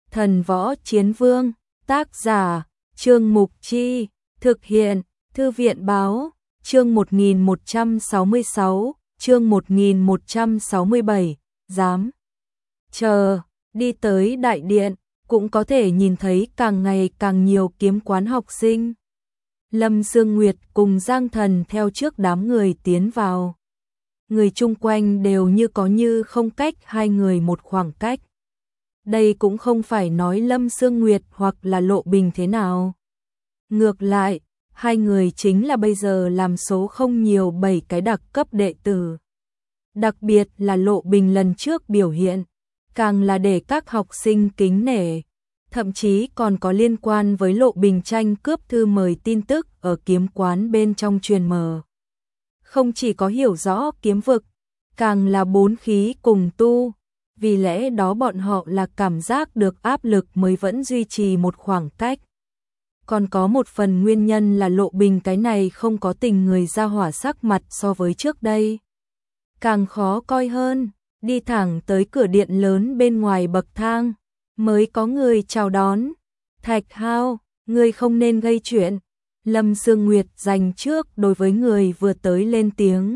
Thần Võ Chiến Vương, tác giả, Trương Mục Chi, thực hiện, Thư viện Báo, chương 1166, chương 1167, dám chờ, đi tới đại điện, cũng có thể nhìn thấy càng ngày càng nhiều kiếm quán học sinh. Lâm Dương Nguyệt cùng Giang Thần theo trước đám người tiến vào. Người chung quanh đều như có như không cách hai người một khoảng cách. Đây cũng không phải nói Lâm Dương Nguyệt hoặc là Lộ Bình thế nào. Ngược lại, hai người chính là bây giờ làm số không nhiều 7 cái đặc cấp đệ tử. Đặc biệt là Lộ Bình lần trước biểu hiện, càng là để các học sinh kính nể. Thậm chí còn có liên quan với Lộ Bình tranh cướp thư mời tin tức ở kiếm quán bên trong truyền mờ. Không chỉ có hiểu rõ kiếm vực, càng là bốn khí cùng tu, vì lẽ đó bọn họ là cảm giác được áp lực mới vẫn duy trì một khoảng cách. Còn có một phần nguyên nhân là Lộ Bình cái này không có tình người ra hỏa sắc mặt so với trước đây. Càng khó coi hơn, đi thẳng tới cửa điện lớn bên ngoài bậc thang, mới có người chào đón. Thạch Hao, ngươi không nên gây chuyện. Lâm Dương Nguyệt dành trước đối với người vừa tới lên tiếng.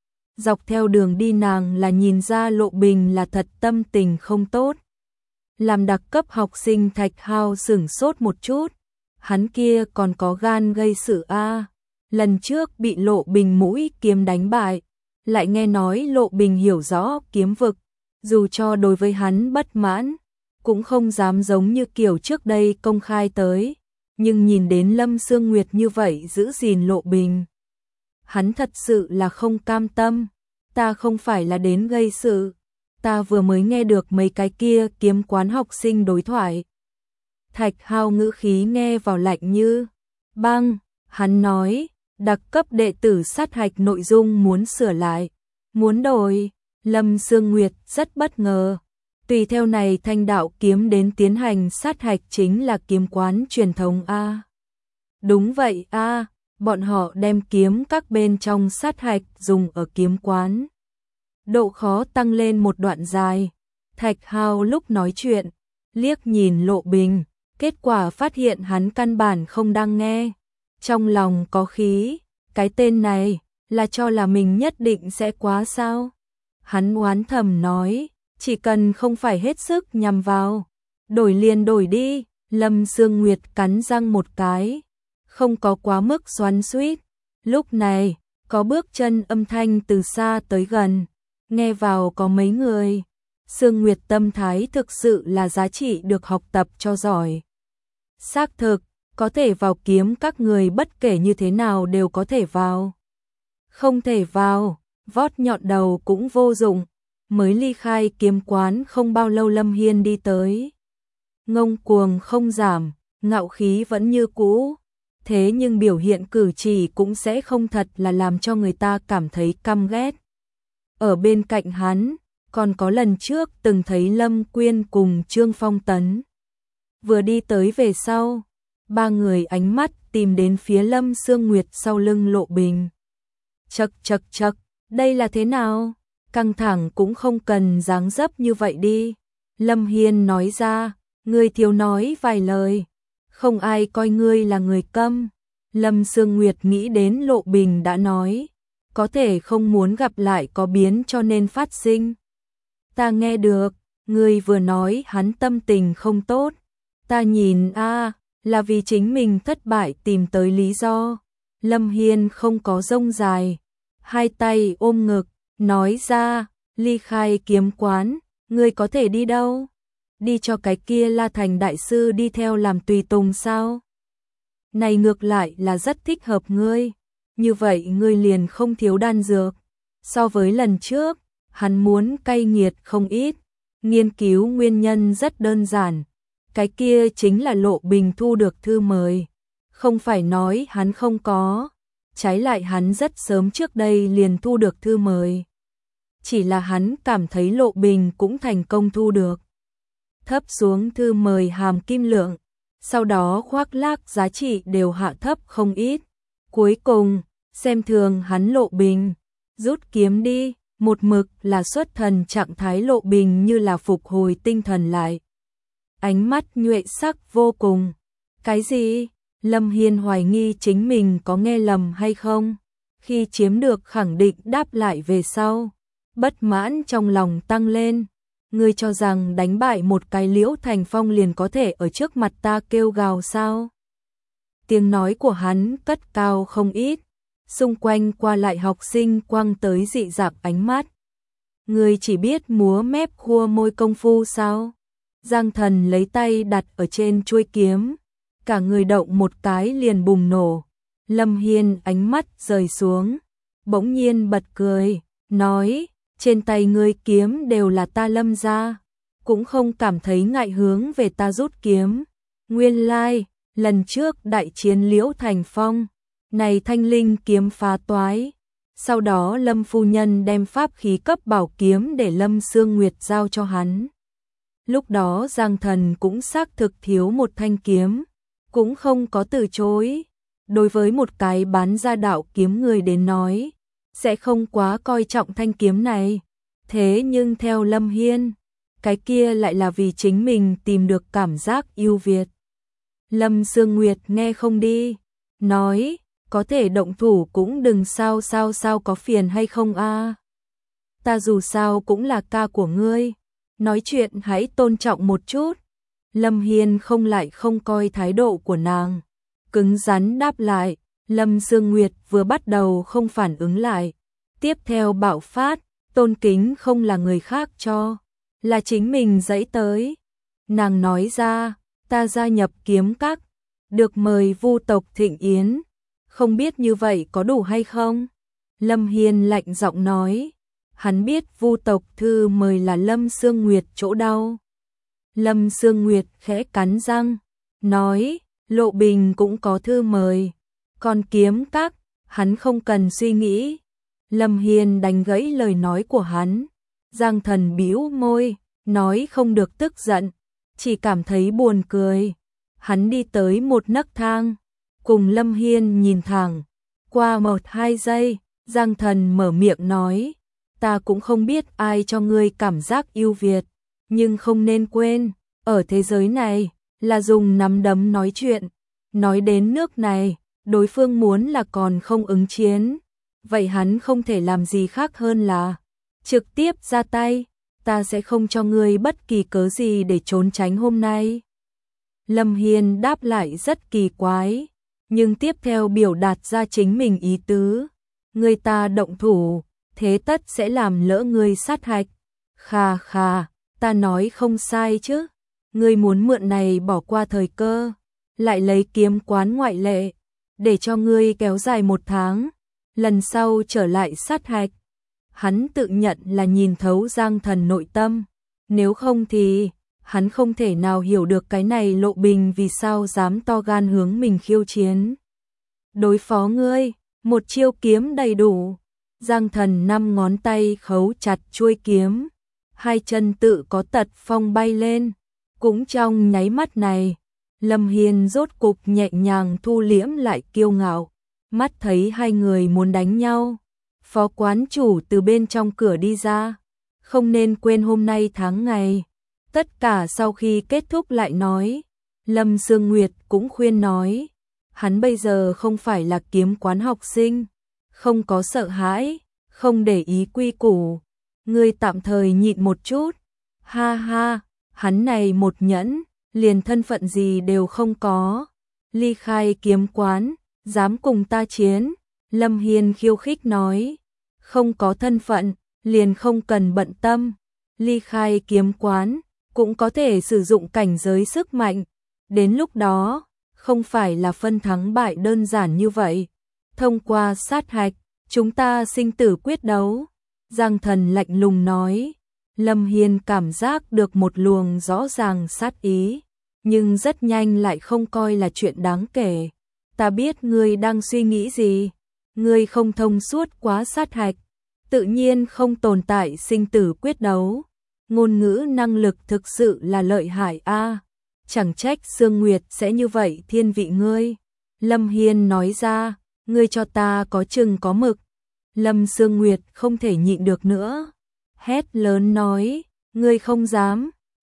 Dọc theo đường đi nàng là nhìn ra Lộ Bình là thật tâm tình không tốt. Làm đặc cấp học sinh Thạch Hao sửng sốt một chút. Hắn kia còn có gan gây sự a. Lần trước bị Lộ Bình mũi kiếm đánh bại, lại nghe nói Lộ Bình hiểu rõ kiếm vực, dù cho đối với hắn bất mãn, cũng không dám giống như kiểu trước đây công khai tới, nhưng nhìn đến Lâm Dương Nguyệt như vậy giữ gìn Lộ Bình, hắn thật sự là không cam tâm. Ta không phải là đến gây sự, ta vừa mới nghe được mấy cái kia kiếm quán học sinh đối thoại. Thạch Hao ngữ khí nghe vào lạnh như băng, hắn nói, đặc cấp đệ tử sát hạch nội dung muốn sửa lại, muốn đổi. Lâm Dương Nguyệt rất bất ngờ. Tùy theo này Thanh Đạo kiếm đến tiến hành sát hạch chính là kiếm quán truyền thống a. Đúng vậy a, bọn họ đem kiếm các bên trong sát hạch dùng ở kiếm quán. Độ khó tăng lên một đoạn dài. Thạch Hao lúc nói chuyện, liếc nhìn Lộ Bình, kết quả phát hiện hắn căn bản không đang nghe. Trong lòng có khí, cái tên này là cho là mình nhất định sẽ quá sao? Hắn oán thầm nói, chỉ cần không phải hết sức nhằm vào, đổi liền đổi đi. Lâm Dương Nguyệt cắn răng một cái, không có quá mức xoắn xuýt. Lúc này, có bước chân âm thanh từ xa tới gần, nghe vào có mấy người. Dương Nguyệt tâm thái thực sự là giá trị được học tập cho giỏi. Xác thực, có thể vào kiếm các người bất kể như thế nào đều có thể vào. Không thể vào, vót nhọn đầu cũng vô dụng. Mới ly khai kiếm quán không bao lâu Lâm Hiên đi tới. Ngông cuồng không giảm, ngạo khí vẫn như cũ. Thế nhưng biểu hiện cử chỉ cũng sẽ không thật là làm cho người ta cảm thấy căm ghét. Ở bên cạnh hắn, còn có lần trước từng thấy Lâm Quyên cùng Trương Phong Tấn. Vừa đi tới về sau, ba người ánh mắt tìm đến phía Lâm Dương Nguyệt sau lưng Lộ Bình. Chậc chậc chậc, đây là thế nào? Căng thẳng cũng không cần dáng dấp như vậy đi. Lâm Hiên nói ra, ngươi thiếu nói vài lời, không ai coi ngươi là người câm. Lâm Dương Nguyệt nghĩ đến Lộ Bình đã nói, có thể không muốn gặp lại có biến cho nên phát sinh. Ta nghe được, ngươi vừa nói hắn tâm tình không tốt. Ta nhìn là vì chính mình thất bại tìm tới lý do. Lâm Hiên không có rông dài, hai tay ôm ngực, nói ra, ly khai kiếm quán, ngươi có thể đi đâu? Đi cho cái kia La Thành đại sư đi theo làm tùy tùng sao? Này ngược lại là rất thích hợp ngươi, như vậy ngươi liền không thiếu đan dược. So với lần trước, hắn muốn cay nghiệt không ít, nghiên cứu nguyên nhân rất đơn giản. Cái kia chính là Lộ Bình thu được thư mời, không phải nói hắn không có, trái lại hắn rất sớm trước đây liền thu được thư mời. Chỉ là hắn cảm thấy Lộ Bình cũng thành công thu được. Thấp xuống thư mời hàm kim lượng, sau đó khoác lác giá trị đều hạ thấp không ít. Cuối cùng, xem thường hắn Lộ Bình, rút kiếm đi, một mực là xuất thần trạng thái Lộ Bình như là phục hồi tinh thần lại. ánh mắt nhuệ sắc vô cùng. Cái gì? Lâm Hiên hoài nghi chính mình có nghe lầm hay không. Khi chiếm được khẳng định đáp lại về sau, bất mãn trong lòng tăng lên. Ngươi cho rằng đánh bại một cái Liễu Thành Phong liền có thể ở trước mặt ta kêu gào sao? Tiếng nói của hắn cất cao không ít, xung quanh qua lại học sinh quăng tới dị dạng ánh mắt. Ngươi chỉ biết múa mép khua môi công phu sao? Giang Thần lấy tay đặt ở trên chuôi kiếm, cả người động một cái liền bùng nổ. Lâm Hiên ánh mắt rời xuống, bỗng nhiên bật cười, nói, trên tay ngươi kiếm đều là ta Lâm gia, cũng không cảm thấy ngại hướng về ta rút kiếm. Nguyên lai, lần trước đại chiến Liễu Thành Phong, này thanh linh kiếm phá toái. Sau đó Lâm phu nhân đem pháp khí cấp bảo kiếm để Lâm Sương Nguyệt giao cho hắn. Lúc đó Giang Thần cũng xác thực thiếu một thanh kiếm, cũng không có từ chối. Đối với một cái bán ra đạo kiếm người đến nói, sẽ không quá coi trọng thanh kiếm này. Thế nhưng theo Lâm Hiên, cái kia lại là vì chính mình tìm được cảm giác yêu Việt. Lâm Sương Nguyệt nghe không đi, nói, có thể động thủ cũng đừng sao có phiền hay không a? Ta dù sao cũng là ca của ngươi, nói chuyện hãy tôn trọng một chút. Lâm Hiên không lại không coi thái độ của nàng, cứng rắn đáp lại. Lâm Sương Nguyệt vừa bắt đầu không phản ứng lại, tiếp theo bạo phát, tôn kính không là người khác cho, là chính mình dãy tới. Nàng nói ra, ta gia nhập kiếm các, được mời Vu tộc thịnh yến, không biết như vậy có đủ hay không? Lâm Hiên lạnh giọng nói, hắn biết Vu tộc thư mời là Lâm Sương Nguyệt chỗ đau. Lâm Sương Nguyệt khẽ cắn răng, nói, Lộ Bình cũng có thư mời, còn kiếm các, hắn không cần suy nghĩ. Lâm Hiên đánh gãy lời nói của hắn, Giang Thần bĩu môi, nói không được tức giận, chỉ cảm thấy buồn cười. Hắn đi tới một nấc thang, cùng Lâm Hiên nhìn thẳng, qua 1-2 giây, Giang Thần mở miệng nói, ta cũng không biết ai cho ngươi cảm giác yêu Việt, nhưng không nên quên, ở thế giới này, là dùng nắm đấm nói chuyện. Nói đến nước này, đối phương muốn là còn không ứng chiến, vậy hắn không thể làm gì khác hơn là trực tiếp ra tay, ta sẽ không cho ngươi bất kỳ cớ gì để trốn tránh hôm nay. Lâm Hiên đáp lại rất kỳ quái, nhưng tiếp theo biểu đạt ra chính mình ý tứ, người ta động thủ, thế tất sẽ làm lỡ ngươi sát hạch. Khà khà, ta nói không sai chứ, ngươi muốn mượn này bỏ qua thời cơ, lại lấy kiếm quán ngoại lệ, để cho ngươi kéo dài 1 tháng, lần sau trở lại sát hạch. Hắn tự nhận là nhìn thấu Giang Thần nội tâm, nếu không thì hắn không thể nào hiểu được cái này Lộ Bình vì sao dám to gan hướng mình khiêu chiến. Đối phó ngươi, một chiêu kiếm đầy đủ. Giang Thần 5 ngón tay khấu chặt chuôi kiếm, 2 chân tự có tật phong bay lên. Cũng trong nháy mắt này, Lâm Hiên rốt cục nhẹ nhàng thu liễm lại kiêu ngạo, mắt thấy hai người muốn đánh nhau. Phó quán chủ từ bên trong cửa đi ra, không nên quên hôm nay tháng ngày. Tất cả sau khi kết thúc lại nói, Lâm Sương Nguyệt cũng khuyên nói, hắn bây giờ không phải là kiếm quán học sinh, không có sợ hãi, không để ý quy củ, ngươi tạm thời nhịn một chút. Ha ha, hắn này một nhẫn, liền thân phận gì đều không có, ly khai kiếm quán, dám cùng ta chiến. Lâm Hiên khiêu khích nói, không có thân phận, liền không cần bận tâm, ly khai kiếm quán, cũng có thể sử dụng cảnh giới sức mạnh, đến lúc đó, không phải là phân thắng bại đơn giản như vậy. Thông qua sát hạch, chúng ta sinh tử quyết đấu. Giang Thần lạnh lùng nói. Lâm Hiên cảm giác được một luồng rõ ràng sát ý, nhưng rất nhanh lại không coi là chuyện đáng kể. Ta biết ngươi đang suy nghĩ gì, ngươi không thông suốt quá sát hạch, tự nhiên không tồn tại sinh tử quyết đấu. Ngôn ngữ năng lực thực sự là lợi hại a, chẳng trách Sương Nguyệt sẽ như vậy thiên vị ngươi. Lâm Hiên nói ra, ngươi cho ta có chừng có mực. Lâm Sương Nguyệt không thể nhịn được nữa, hét lớn nói, ngươi không dám.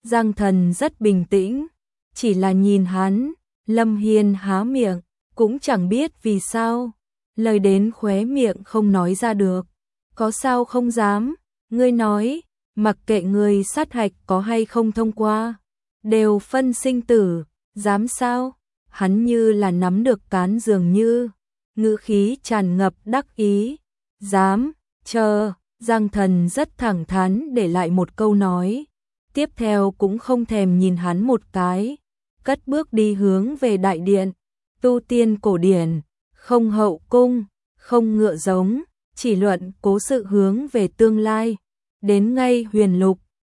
Giang Thần rất bình tĩnh, chỉ là nhìn hắn. Lâm Hiên há miệng, cũng chẳng biết vì sao, lời đến khóe miệng không nói ra được. Có sao không dám, ngươi nói, mặc kệ người sát hạch có hay không thông qua, đều phân sinh tử, dám sao? Hắn như là nắm được cán dường như, ngữ khí tràn ngập đắc ý. Dám, chờ, Giang Thần rất thẳng thắn để lại một câu nói, tiếp theo cũng không thèm nhìn hắn một cái, cất bước đi hướng về đại điện. Tu tiên cổ điển, không hậu cung, không ngựa giống, chỉ luận cố sự hướng về tương lai. Đến ngay Huyền Lục,